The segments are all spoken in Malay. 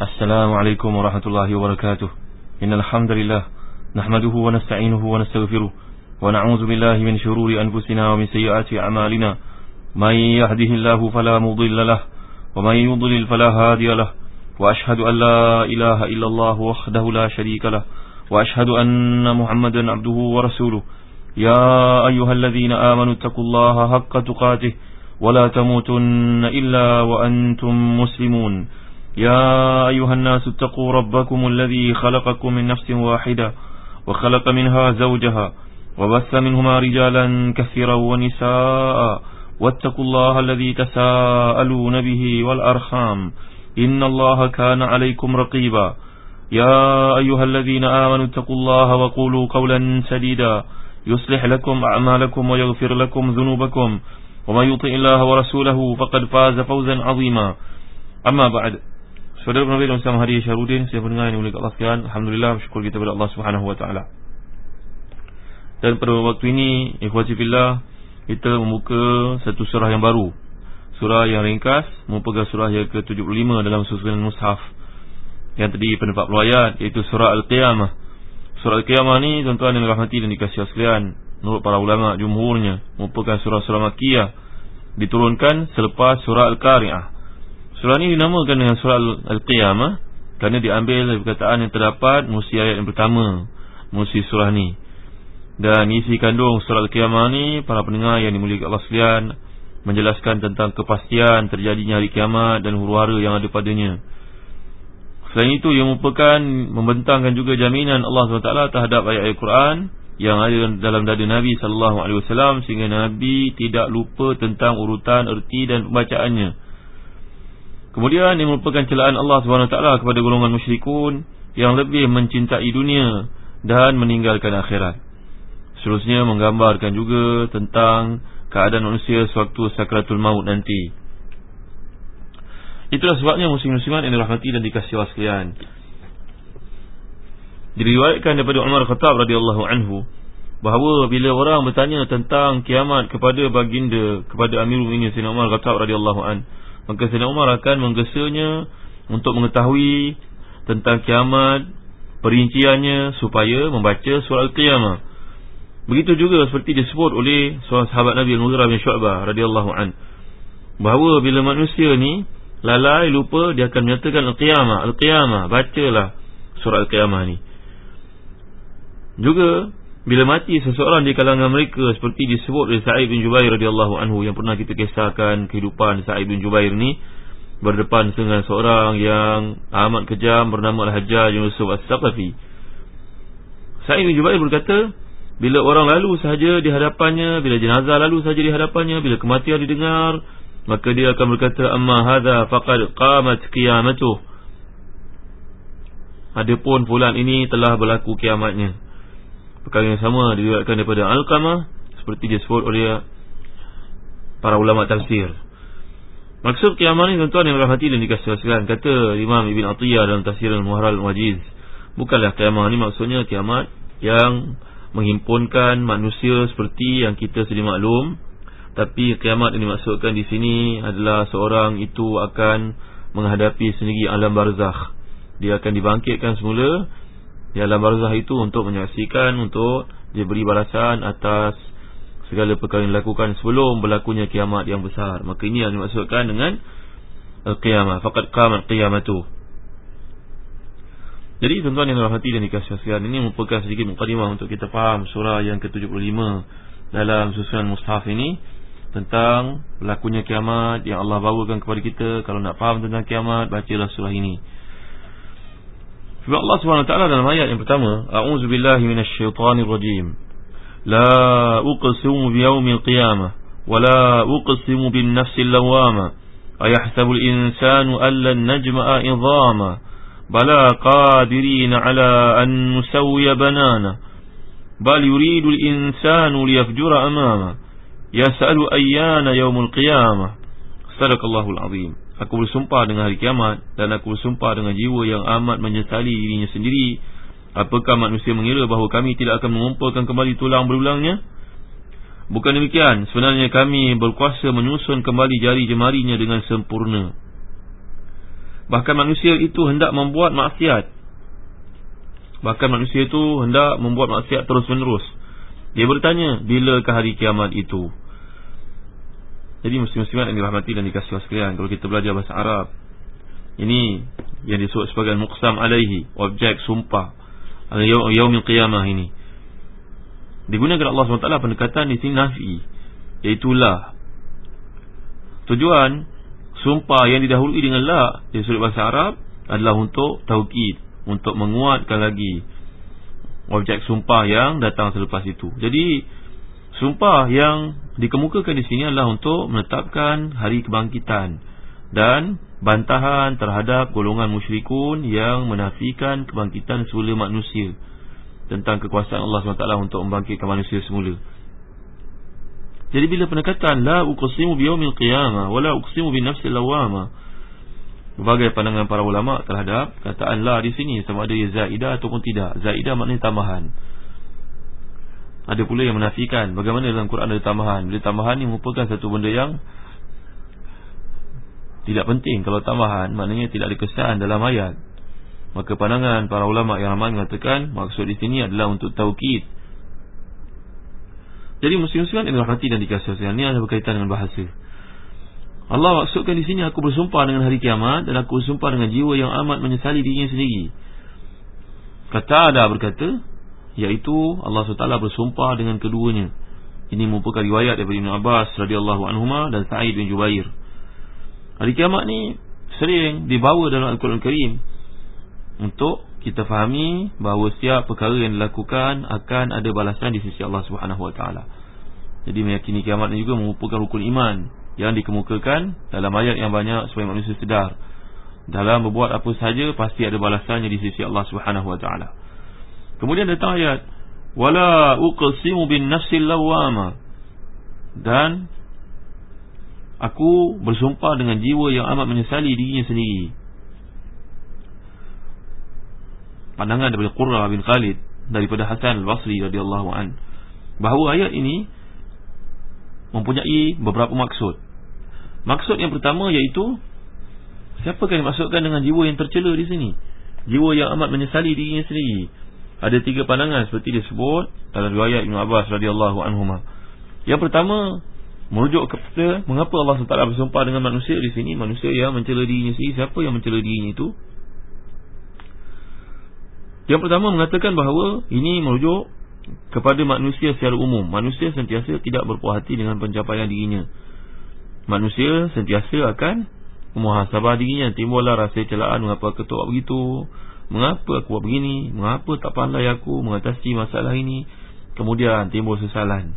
Assalamualaikum warahmatullahi wabarakatuh. Innal hamdalillah nahmaduhu wa nasta'inuhu wa nastaghfiruh wa na'udzu billahi min shururi anfusina wa min sayyiati a'malina. May yahdihillahu fala mudilla lahu wa may yudlil fala hadiya lahu. Wa ashhadu an la ilaha illallah wahdahu la sharika lahu wa ashhadu anna Muhammadan abduhu wa rasuluh. Ya ayyuhalladzina amanu taqullaha haqqa tuqatih wa la tamutunna illa wa antum muslimun. يا أيها الناس اتقوا ربكم الذي خلقكم من نفس واحدة وخلق منها زوجها وبث منهما رجالا كثيرا ونساء واتقوا الله الذي تساءلون به والأرحام إن الله كان عليكم رقيبا يا أيها الذين آمنوا اتقوا الله وقولوا قولا سديدا يصلح لكم أعمالكم ويغفر لكم ذنوبكم ومن يطع الله ورسوله فقد فاز فوزا عظيما. أما بعد. Saudara Nabi dan Ustaz Hadi Syarudin, saya pendengar yang dimuliakan Allah sekalian, alhamdulillah bersyukur kita kepada Allah Subhanahu wa taala. Dan pada waktu ini, ikhwati fillah, kita membuka satu surah yang baru. Surah yang ringkas, merupakan surah yang ke-75 dalam susunan mushaf. Yang terdiri pada 40 ayat, iaitu surah Al-Qiyamah. Surah Al-Qiyamah ni tuan-tuan yang dirahmati dan dikasihi sekalian, menurut para ulama jumhurnya merupakan surah-surah Makkiyah, diturunkan selepas surah Al-Qari'ah. Surah ini dinamakan dengan surah Al-Qiyamah kerana diambil dari perkataan yang terdapat musi ayat yang pertama, musi surah ni. Dan isi kandung surah Al-Qiyamah ni, para pendengar yang dimuliakan Allah sekalian, menjelaskan tentang kepastian terjadinya hari kiamat dan huru-hara yang ada padanya. Selain itu, ia merupakan membentangkan juga jaminan Allah SWT terhadap ayat-ayat Quran yang ada dalam dada Nabi SAW, sehingga Nabi tidak lupa tentang urutan erti dan pembacaannya. Kemudian ini merupakan celaan Allah SWT kepada golongan musyrikun yang lebih mencintai dunia dan meninggalkan akhirat. Seterusnya menggambarkan juga tentang keadaan manusia sewaktu sakratul maut nanti. Itulah sebabnya muslim-muslimat yang dirahmati dan dikasihi Allah sekalian, diriwayatkan daripada Umar Khattab radhiyallahu anhu bahawa bila orang bertanya tentang kiamat kepada baginda, kepada Amirul Mukminin Sayyidina Umar Khattab radhiyallahu anhu, maka Sayyidina Umar akan menggesanya untuk mengetahui tentang kiamat, perinciannya, supaya membaca surah Al-Qiyamah. Begitu juga seperti disebut oleh seorang sahabat Nabi Al-Mughirah bin Syu'bah radhiyallahu an, bahawa bila manusia ni lalai lupa, dia akan menyatakan Al-Qiyamah, Al-Qiyamah, bacalah surah Al-Qiyamah ni. Juga bila mati seseorang di kalangan mereka, seperti disebut oleh Sa'id bin Jubair radhiyallahu anhu, yang pernah kita kisahkan kehidupan Sa'id bin Jubair ni, berdepan dengan seorang yang amat kejam bernama Al-Hajjaj bin Yusuf As-Saqafi. Sa'id bin Jubair berkata, bila orang lalu sahaja di hadapannya, bila jenazah lalu sahaja di hadapannya, bila kematian didengar, maka dia akan berkata, amma hadha faqad qamat qiyamatuh, adapun fulan ini telah berlaku kiamatnya. Perkara yang sama diriwayatkan daripada Al-Qamah, seperti disebut oleh para ulama tafsir. Maksud kiamat ni tuan-tuan yang berhati dan dikasihi sekalian, kata Imam Ibn Atiyah dalam tafsir Al-Muharrar Al-Wajiz, bukanlah kiamat ni maksudnya kiamat yang menghimpunkan manusia seperti yang kita sedia maklum, tapi kiamat yang dimaksudkan di sini adalah seorang itu akan menghadapi sendiri alam barzakh. Dia akan dibangkitkan semula di alam barzakh itu untuk menyaksikan, untuk diberi balasan atas segala perkara yang dilakukan sebelum berlakunya kiamat yang besar. Maka ini yang dimaksudkan dengan Al-Qiyamah, faqad qamat qiyamatuh. Jadi tuan-tuan yang dirahmati dan dikasihi sekalian, ini merupakan sedikit mukadimah untuk kita faham surah yang ke-75 dalam susunan mushaf ini, tentang berlakunya kiamat yang Allah bawakan kepada kita. Kalau nak faham tentang kiamat, bacalah surah ini. Sebab Allah SWT dalam ayat yang pertama, a'udzu billahi minasyaitonir rajim, la uqsimu biyaumil qiyamah wa la uqsimu bin nafsil lawwamah ayahsabul insanu allan najma'a idhama bala qadirina ala an nusawwiya banana bal yuridul insanu liyafjura amama yas'alu ayyana yaumul qiyamah. Sadaqallahul azim. Aku bersumpah dengan hari kiamat, dan aku bersumpah dengan jiwa yang amat menyesali dirinya sendiri. Apakah manusia mengira bahawa kami tidak akan mengumpulkan kembali tulang berulangnya? Bukan demikian, sebenarnya kami berkuasa menyusun kembali jari jemarinya dengan sempurna. Bahkan manusia itu hendak membuat maksiat. Terus menerus. Dia bertanya, bilakah hari kiamat itu? Jadi muslim-muslimat yang dirahmati dan dikasihi Allah sekalian, kalau kita belajar bahasa Arab, ini yang disebut sebagai muqsam alaihi, objek sumpah yaumil qiyamah ini digunakan Allah SWT pendekatan di sini nafi, iaitu la. Tujuan sumpah yang didahului dengan la di sudut bahasa Arab adalah untuk taukid, untuk menguatkan lagi objek sumpah yang datang selepas itu. Jadi sumpah yang dikemukakan di sini adalah untuk menetapkan hari kebangkitan dan bantahan terhadap golongan musyrikun yang menafikan kebangkitan semula manusia, tentang kekuasaan Allah SWT untuk membangkitkan manusia semula. Jadi bila pendekatan la uqsimu biyaumil qiyamah wala uqsimu binafsil lawamah, berbagai pandangan para ulama terhadap kataan la di sini, sama ada ia zaidah ataupun tidak. Zaidah maknanya tambahan. Ada pula yang menafikan. Bagaimana dalam Quran ada tambahan? Bila tambahan ni merupakan satu benda yang tidak penting. Kalau tambahan maknanya tidak ada kesan dalam ayat. Maka pandangan para ulama yang ramai mengatakan maksud di sini adalah untuk taukid. Jadi muslim-muslimat yang dirahmati dan dikasihi Allah, ini ada berkaitan dengan bahasa. Allah maksudkan di sini, aku bersumpah dengan hari kiamat dan aku bersumpah dengan jiwa yang amat menyesali dirinya sendiri. Kata ada berkata, iaitu Allah SWT bersumpah dengan keduanya. Ini merupakan riwayat daripada Ibn Abbas radhiyallahu anhuma dan Sa'id bin Jubair. Hari kiamat ni sering dibawa dalam Al-Quran Karim untuk kita fahami bahawa setiap perkara yang dilakukan akan ada balasan di sisi Allah SWT. Jadi meyakini kiamat ni juga merupakan rukun iman yang dikemukakan dalam ayat yang banyak supaya manusia sedar, dalam berbuat apa sahaja pasti ada balasannya di sisi Allah SWT. Kemudian datang ayat wala uqsimu bin nafsil lawwama, dan aku bersumpah dengan jiwa yang amat menyesali dirinya sendiri. Pandangan daripada Qurra bin Khalid daripada Hasan al-Basri radhiyallahu an, bahawa ayat ini mempunyai beberapa maksud. Maksud yang pertama iaitu, siapakah yang dimaksudkan dengan jiwa yang tercela di sini? Jiwa yang amat menyesali dirinya sendiri. Ada 3 pandangan seperti disebut dalam riwayat Ibn Abbas radhiyallahu anhuma. Yang pertama merujuk kepada mengapa Allah SWT bersumpah dengan manusia di sini, manusia yang mencela dirinya sendiri. Siapa yang mencela dirinya itu? Yang pertama mengatakan bahawa ini merujuk kepada manusia secara umum. Manusia sentiasa tidak berpuas hati dengan pencapaian dirinya. Manusia sentiasa akan memuhasabah dirinya. Timbullah rasa celaan, mengapa aku tak buat begitu, mengapa aku buat begini, mengapa tak pandai aku mengatasi masalah ini. Kemudian timbul sesalan.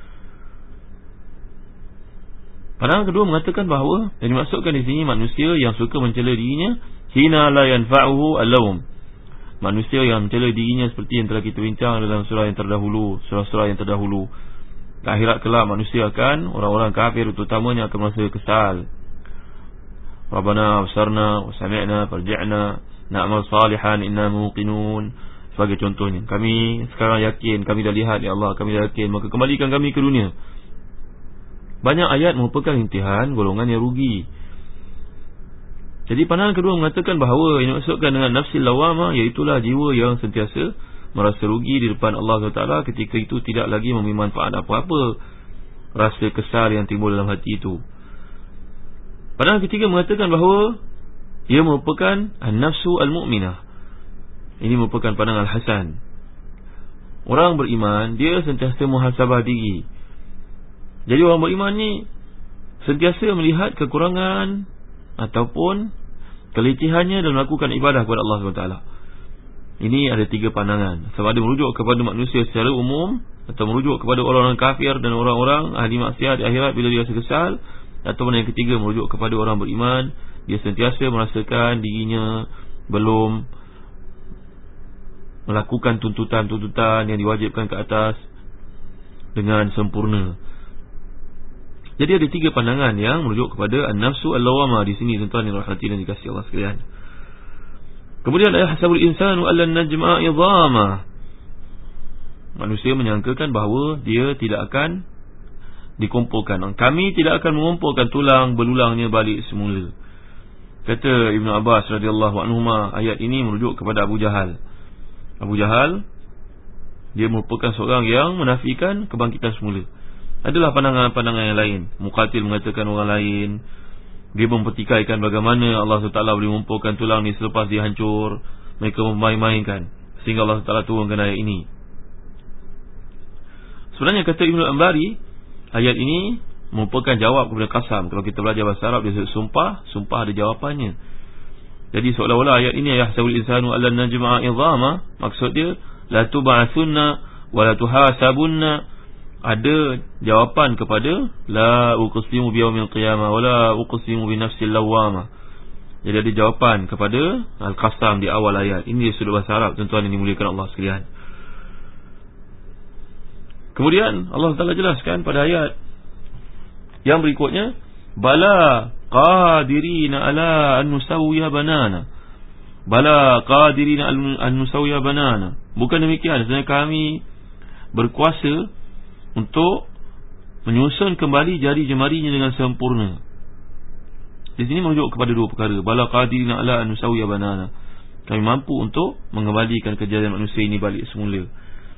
Pandangan kedua mengatakan bahawa yang dimaksudkan di sini manusia yang suka mencela dirinya, hina la yanfa'uhu al-lawm. Manusia yang mencela dirinya seperti yang telah kita bincang dalam surah yang terdahulu, surah-surah yang terdahulu. Akhirat kelak manusia akan, orang-orang kafir terutamanya akan merasa kesal. Rabbana absarna wa sami'na farji'na na'mal salihan inna muqinun. Sebagai contohnya, kami sekarang yakin, kami dah lihat ya Allah, kami dah yakin, maka kembalikan kami ke dunia. Banyak ayat merupakan intihan golongan yang rugi. Jadi pandangan kedua mengatakan bahawa yang dimaksudkan dengan nafsil lawamah iaitulah jiwa yang sentiasa merasa rugi di depan Allah SWT ketika itu tidak lagi memberi manfaat apa-apa. Rasa kesal yang timbul dalam hati itu. Pandangan ketiga mengatakan bahawa ia merupakan an-nafsu al-mu'minah. Ini merupakan pandangan Hasan. Orang beriman dia sentiasa muhasabah diri. Jadi orang beriman ni sentiasa melihat kekurangan ataupun keletihannya dalam melakukan ibadah kepada Allah SWT. Ini ada 3 pandangan. Sama ada merujuk kepada manusia secara umum, atau merujuk kepada orang-orang kafir dan orang-orang ahli maksiat di akhirat bila dia rasa kesal, ataupun yang ketiga merujuk kepada orang beriman, dia sentiasa merasakan dirinya belum melakukan tuntutan-tuntutan yang diwajibkan ke atas dengan sempurna. Jadi ada 3 pandangan yang merujuk kepada an-nafsu al-lawamah di sini, tuan-tuan yang dirahmati dan dikasihi Allah sekalian. Kemudian ayahsabul insanu allan najma'a idhama. Manusia menyangkakan bahawa dia tidak akan dikumpulkan. Kami tidak akan mengumpulkan tulang belulangnya balik semula. Kata Ibn Abbas radhiyallahu anhuma, ayat ini merujuk kepada Abu Jahal. Abu Jahal, dia merupakan seorang yang menafikan kebangkitan semula. Adalah pandangan-pandangan yang lain. Muqatil mengatakan orang lain. Dia mempertikaikan bagaimana Allah SWT boleh mengumpulkan tulang ni selepas dia hancur. Mereka memain-mainkan sehingga Allah SWT turunkan ayat ini. Sebenarnya kata Ibn Ambari, ayat ini merupakan jawab kepada qasam. Kalau kita belajar bahasa Arab, dia sebut sumpah. Sumpah ada jawapannya. Jadi seolah-olah ayat ini yahsabul insanu allan najma'a idhama, maksud dia la tub'atsunna wa la tuhasabunna. Ada jawapan kepada la uqsimu biyaumil qiyamah wa la uqsimu bi nafsil lawwamah. Jadi ada jawapan kepada al-qasam di awal ayat. Ini sudut bahasa Arab, tuan-tuan yang dimuliakan Allah sekalian. Kemudian Allah Taala jelaskan pada ayat yang berikutnya, bala qadirina ala an nusawwiya banana. Bala qadirina an nusawwiya banana. Bukan demikian, sebenarnya kami berkuasa untuk menyusun kembali jari jemarinya dengan sempurna. Di sini merujuk kepada dua perkara. Bala qadirina ala an nusawwiya banana. Kami mampu untuk mengembalikan kejadian manusia ini balik semula.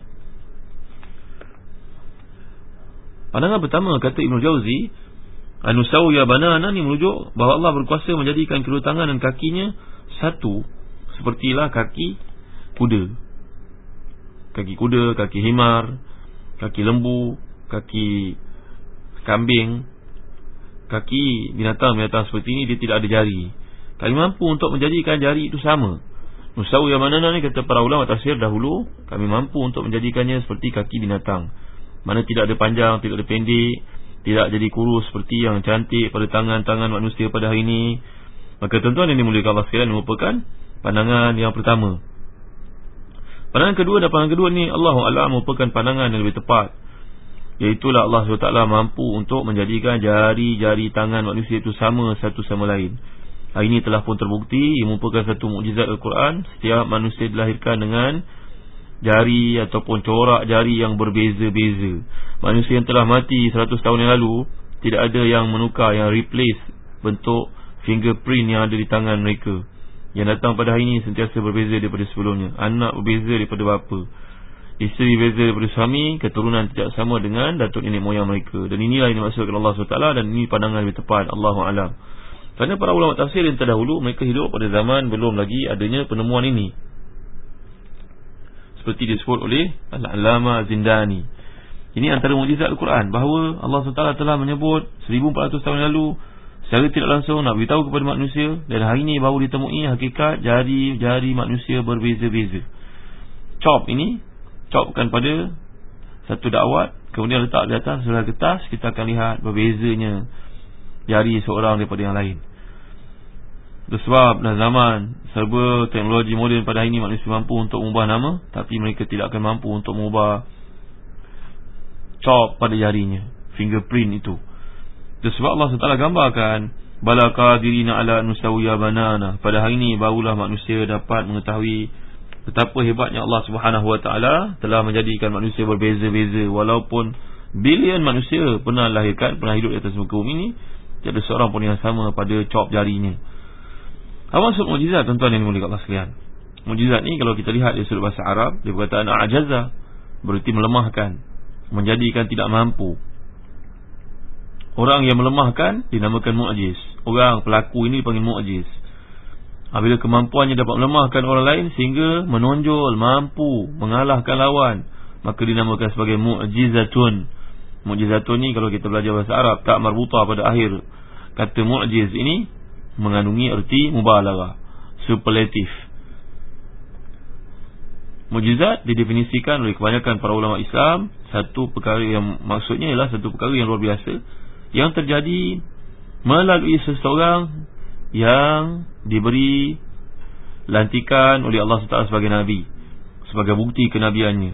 Pandangan pertama, kata Ibn Jauzi, an nusawwiya banana ni merujuk bahawa Allah berkuasa menjadikan kedua tangan dan kakinya satu, sepertilah kaki kuda. Kaki kuda, kaki himar, kaki lembu, kaki kambing, kaki binatang-binatang seperti ini, dia tidak ada jari. Kami mampu untuk menjadikan jari itu sama. Nusawwiya banana ni, kata para ulama tafsir dahulu, kami mampu untuk menjadikannya seperti kaki binatang, mana tidak ada panjang, tidak ada pendek, tidak jadi kurus seperti yang cantik pada tangan-tangan manusia pada hari ini. Maka tuan-tuan yang dimuliakan Allah sekalian, merupakan pandangan yang pertama. Pandangan kedua dan pandangan kedua ni Allahu a'lam merupakan pandangan yang lebih tepat, iaitulah Allah SWT mampu untuk menjadikan jari-jari tangan manusia itu sama satu sama lain. Hari ini telah pun terbukti, ia merupakan satu mukjizat Al-Quran. Setiap manusia dilahirkan dengan jari ataupun corak jari yang berbeza-beza. Manusia yang telah mati 100 tahun yang lalu, tidak ada yang menukar, yang replace bentuk fingerprint yang ada di tangan mereka. Yang datang pada hari ini sentiasa berbeza daripada sebelumnya. Anak berbeza daripada bapa, isteri berbeza daripada suami, keturunan tidak sama dengan datuk nenek moyang mereka. Dan inilah yang dimaksudkan Allah SWT, dan ini pandangan lebih tepat, Allahu a'lam. Kerana para ulama tafsir yang terdahulu, mereka hidup pada zaman belum lagi adanya penemuan ini, seperti disebut oleh Al-Allama Zindani. Ini antara mukjizat Al-Quran, bahawa Allah SWT telah menyebut 1400 tahun lalu secara tidak langsung nak beritahu kepada manusia, dan hari ini baru ditemui hakikat jari-jari manusia berbeza-beza. Chop ini, chopkan pada satu dakwat, kemudian letak di atas sebelah kertas, kita akan lihat berbezanya jari seorang daripada yang lain. Sebab dalam zaman serba teknologi moden pada hari ini, manusia mampu untuk mengubah nama, tapi mereka tidak akan mampu untuk mengubah chop pada jarinya, fingerprint itu. Sebab Allah SWT gambarkan, bala qadirina ala nusawwiya banana. Pada hari ini barulah manusia dapat mengetahui betapa hebatnya Allah SWT telah menjadikan manusia berbeza-beza. Walaupun bilion manusia pernah lahirkan, pernah hidup di atas muka bumi ini, tiada seorang pun yang sama pada cop jarinya. Apa maksud mukjizat, tuan-tuan yang dimuliakan Allah sekalian? Mukjizat ni kalau kita lihat di sudut bahasa Arab, dia perkataan ajaza, berarti melemahkan, menjadikan tidak mampu. Orang yang melemahkan dinamakan mu'jiz. Orang pelaku ini dipanggil mu'jiz. Apabila kemampuannya dapat melemahkan orang lain sehingga menonjol, mampu mengalahkan lawan, maka dinamakan sebagai mu'jizatun. Mu'jizatun ni kalau kita belajar bahasa Arab, tak marbutah pada akhir kata mu'jiz ini mengandungi erti mubalaghah, superlatif. Mukjizat didefinisikan oleh kebanyakan para ulama Islam, satu perkara yang maksudnya ialah satu perkara yang luar biasa yang terjadi melalui seseorang yang diberi lantikan oleh Allah SWT sebagai Nabi, sebagai bukti kenabiannya.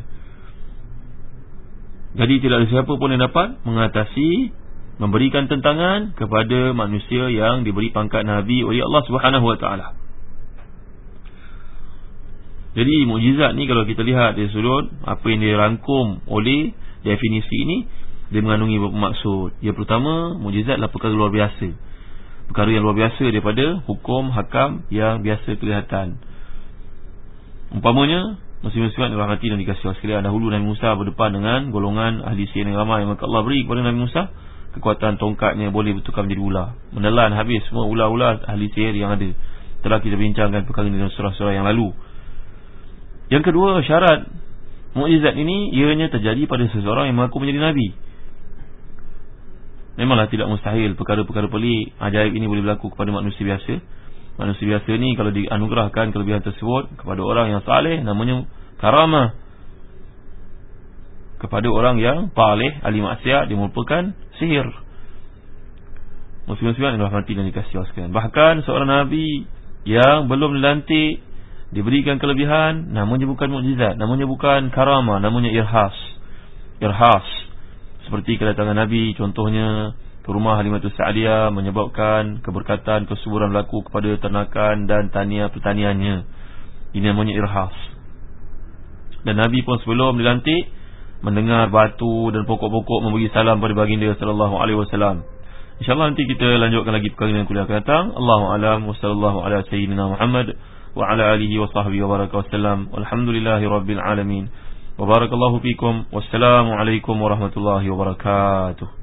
Jadi tidak ada siapa pun yang dapat mengatasi, memberikan tentangan kepada manusia yang diberi pangkat Nabi oleh Allah SWT. Jadi mukjizat ni kalau kita lihat dari sudut apa yang dirangkum oleh definisi ini, dia mengandungi beberapa maksud. Yang pertama, mukjizat adalah perkara luar biasa. perkara yang luar biasa daripada hukum hakam yang biasa kelihatan. Umpamanya, muslim-muslimat yang dirahmati dan dikasihi Allah sekalian, dahulu Nabi Musa berdepan dengan golongan ahli sihir yang ramai, maka Allah beri kepada Nabi Musa kekuatan tongkatnya boleh bertukar menjadi ular, menelan habis semua ular-ular ahli sihir yang ada. Telah kita bincangkan perkara ini dalam surah-surah yang lalu. Yang kedua, syarat mukjizat ini ianya terjadi pada seseorang yang mengaku menjadi Nabi. Memanglah tidak mustahil perkara-perkara pelik, ajaib ini boleh berlaku kepada manusia biasa. Manusia biasa ni kalau dianugerahkan kelebihan tersebut kepada orang yang saleh, namanya karamah. Kepada orang yang paleh, ahli maksiat, dia merupakan sihir. Muslim-muslimat yang dirahmati dan dikasihi Allah sekalian. Bahkan seorang Nabi yang belum dilantik diberikan kelebihan, namanya bukan mukjizat, namanya bukan karamah, namanya irhas. Irhas. Seperti kedatangan Nabi contohnya ke rumah Halimatus Sa'diyah menyebabkan keberkatan, kesuburan berlaku kepada ternakan dan pertaniannya. Ini namanya irhas. Dan Nabi pun sebelum dilantik mendengar batu dan pokok-pokok memberi salam pada baginda sallallahu alaihi wasallam. InsyaAllah nanti kita lanjutkan lagi perkara yang kuliah akan datang. Allahu a'lam wa sallallahu ala sayyidina Muhammad wa ala alihi wa sahbihi wa baraka wasallam. Walhamdulillahi rabbil alamin. Wa barakallahu fikum. Wassalamu alaikum warahmatullahi wabarakatuh.